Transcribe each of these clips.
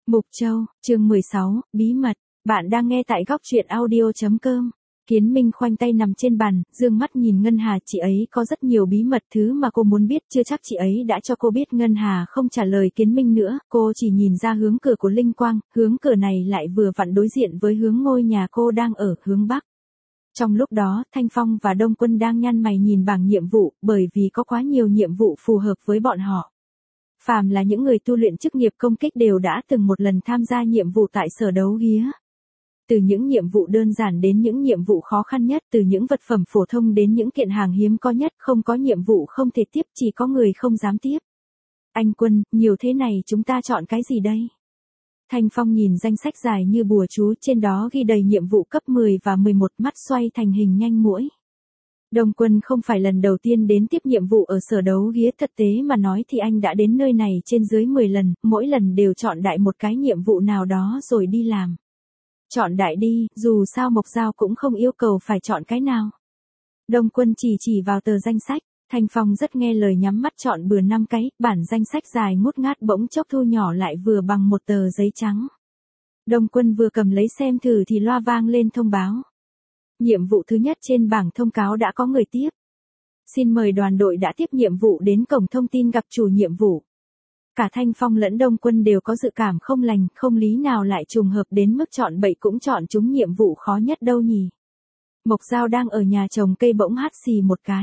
Mục Châu, chương 16, bí mật. Bạn đang nghe tại góc truyện audio.com. Kiến Minh khoanh tay nằm trên bàn, dương mắt nhìn Ngân Hà. Chị ấy có rất nhiều bí mật, thứ mà cô muốn biết chưa chắc chị ấy đã cho cô biết. Ngân Hà không trả lời Kiến Minh nữa, cô chỉ nhìn ra hướng cửa của Linh Quang, hướng cửa này lại vừa vặn đối diện với hướng ngôi nhà cô đang ở, hướng Bắc. Trong lúc đó, Thanh Phong và Đông Quân đang nhăn mày nhìn bảng nhiệm vụ, bởi vì có quá nhiều nhiệm vụ phù hợp với bọn họ. Phàm là những người tu luyện chức nghiệp công kích đều đã từng một lần tham gia nhiệm vụ tại sở đấu ghía. Từ những nhiệm vụ đơn giản đến những nhiệm vụ khó khăn nhất, từ những vật phẩm phổ thông đến những kiện hàng hiếm có nhất, không có nhiệm vụ không thể tiếp, chỉ có người không dám tiếp. Anh Quân, nhiều thế này chúng ta chọn cái gì đây? Thanh Phong nhìn danh sách dài như bùa chú, trên đó ghi đầy nhiệm vụ cấp 10 và 11, mắt xoay thành hình nhanh muỗi. Đông Quân không phải lần đầu tiên đến tiếp nhiệm vụ ở sở đấu ghía, thật tế mà nói thì anh đã đến nơi này trên dưới 10 lần, mỗi lần đều chọn đại một cái nhiệm vụ nào đó rồi đi làm. Chọn đại đi, dù sao Mộc Giao cũng không yêu cầu phải chọn cái nào. Đông Quân chỉ vào tờ danh sách, Thanh Phong rất nghe lời nhắm mắt chọn bừa 5 cái, bản danh sách dài ngút ngát bỗng chốc thu nhỏ lại vừa bằng một tờ giấy trắng. Đông Quân vừa cầm lấy xem thử thì loa vang lên thông báo. Nhiệm vụ thứ nhất trên bảng thông cáo đã có người tiếp. Xin mời đoàn đội đã tiếp nhiệm vụ đến cổng thông tin gặp chủ nhiệm vụ. Cả Thanh Phong lẫn Đông Quân đều có dự cảm không lành, không lý nào lại trùng hợp đến mức chọn bậy cũng chọn trúng nhiệm vụ khó nhất đâu nhỉ. Mộc Giao đang ở nhà trồng cây bỗng hắt xì một cái.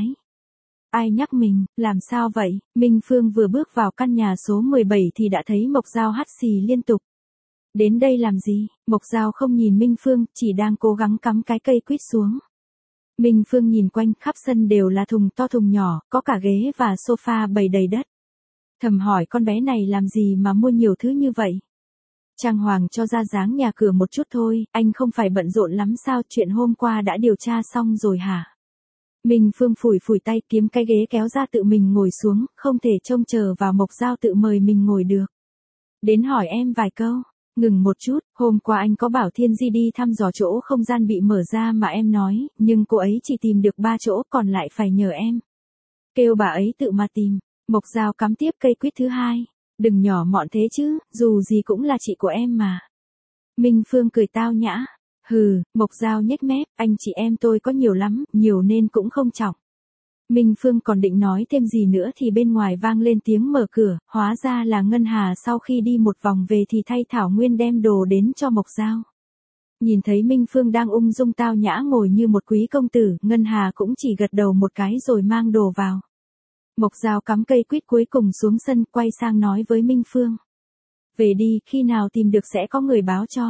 Ai nhắc mình, làm sao vậy? Minh Phương vừa bước vào căn nhà số 17 thì đã thấy Mộc Giao hắt xì liên tục. Đến đây làm gì? Mộc Giao không nhìn Minh Phương, chỉ đang cố gắng cắm cái cây quýt xuống. Minh Phương nhìn quanh, khắp sân đều là thùng to thùng nhỏ, có cả ghế và sofa bày đầy đất. Thầm hỏi con bé này làm gì mà mua nhiều thứ như vậy? Trang hoàng cho ra dáng nhà cửa một chút thôi, anh không phải bận rộn lắm sao, chuyện hôm qua đã điều tra xong rồi hả? Minh Phương phủi tay kiếm cái ghế kéo ra tự mình ngồi xuống, không thể trông chờ vào Mộc Giao tự mời mình ngồi được. Đến hỏi em vài câu. Ngừng một chút, hôm qua anh có bảo Thiên Di đi thăm dò chỗ không gian bị mở ra mà em nói, nhưng cô ấy chỉ tìm được 3 chỗ, còn lại phải nhờ em. Kêu bà ấy tự mà tìm. Mộc Giao cắm tiếp cây quýt thứ hai. Đừng nhỏ mọn thế chứ, dù gì cũng là chị của em mà. Minh Phương cười tao nhã. Hừ, Mộc Giao nhếch mép, anh chị em tôi có nhiều lắm, nhiều nên cũng không trọng. Minh Phương còn định nói thêm gì nữa thì bên ngoài vang lên tiếng mở cửa, hóa ra là Ngân Hà. Sau khi đi một vòng về thì thay Thảo Nguyên đem đồ đến cho Mộc Giao. Nhìn thấy Minh Phương đang ung dung tao nhã ngồi như một quý công tử, Ngân Hà cũng chỉ gật đầu một cái rồi mang đồ vào. Mộc Giao cắm cây quýt cuối cùng xuống sân, quay sang nói với Minh Phương. Về đi, khi nào tìm được sẽ có người báo cho.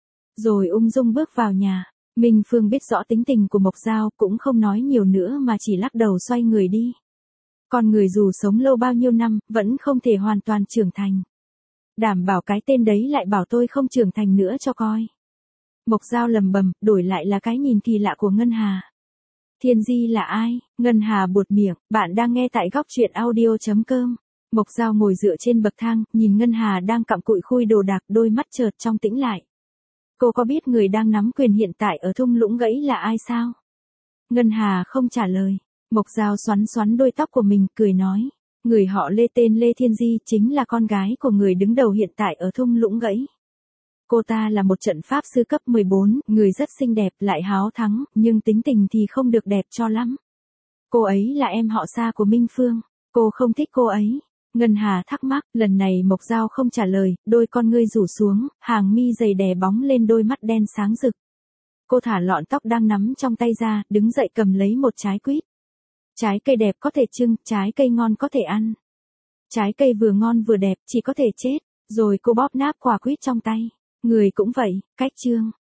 Rồi ung dung bước vào nhà. Minh Phương biết rõ tính tình của Mộc Giao, cũng không nói nhiều nữa mà chỉ lắc đầu xoay người đi. Con người dù sống lâu bao nhiêu năm, vẫn không thể hoàn toàn trưởng thành. Đảm bảo cái tên đấy lại bảo tôi không trưởng thành nữa cho coi. Mộc Giao lầm bầm, đổi lại là cái nhìn kỳ lạ của Ngân Hà. Thiên Di là ai? Ngân Hà buột miệng, bạn đang nghe tại góc truyện audio.com. Mộc Giao ngồi dựa trên bậc thang, nhìn Ngân Hà đang cặm cụi khui đồ đạc, đôi mắt chợt trong tĩnh lại. Cô có biết người đang nắm quyền hiện tại ở thung lũng gãy là ai sao? Ngân Hà không trả lời. Mộc Giao xoắn đôi tóc của mình, cười nói. Người họ Lê tên Lê Thiên Di chính là con gái của người đứng đầu hiện tại ở thung lũng gãy. Cô ta là một trận pháp sư cấp 14, người rất xinh đẹp lại háo thắng, nhưng tính tình thì không được đẹp cho lắm. Cô ấy là em họ xa của Minh Phương. Cô không thích cô ấy. Ngân Hà thắc mắc, lần này Mộc Giao không trả lời, đôi con ngươi rủ xuống, hàng mi dày đè bóng lên đôi mắt đen sáng rực. Cô thả lọn tóc đang nắm trong tay ra, đứng dậy cầm lấy một trái quýt. Trái cây đẹp có thể trưng, trái cây ngon có thể ăn. Trái cây vừa ngon vừa đẹp, chỉ có thể chết. Rồi cô bóp nát quả quýt trong tay. Người cũng vậy, cách trương.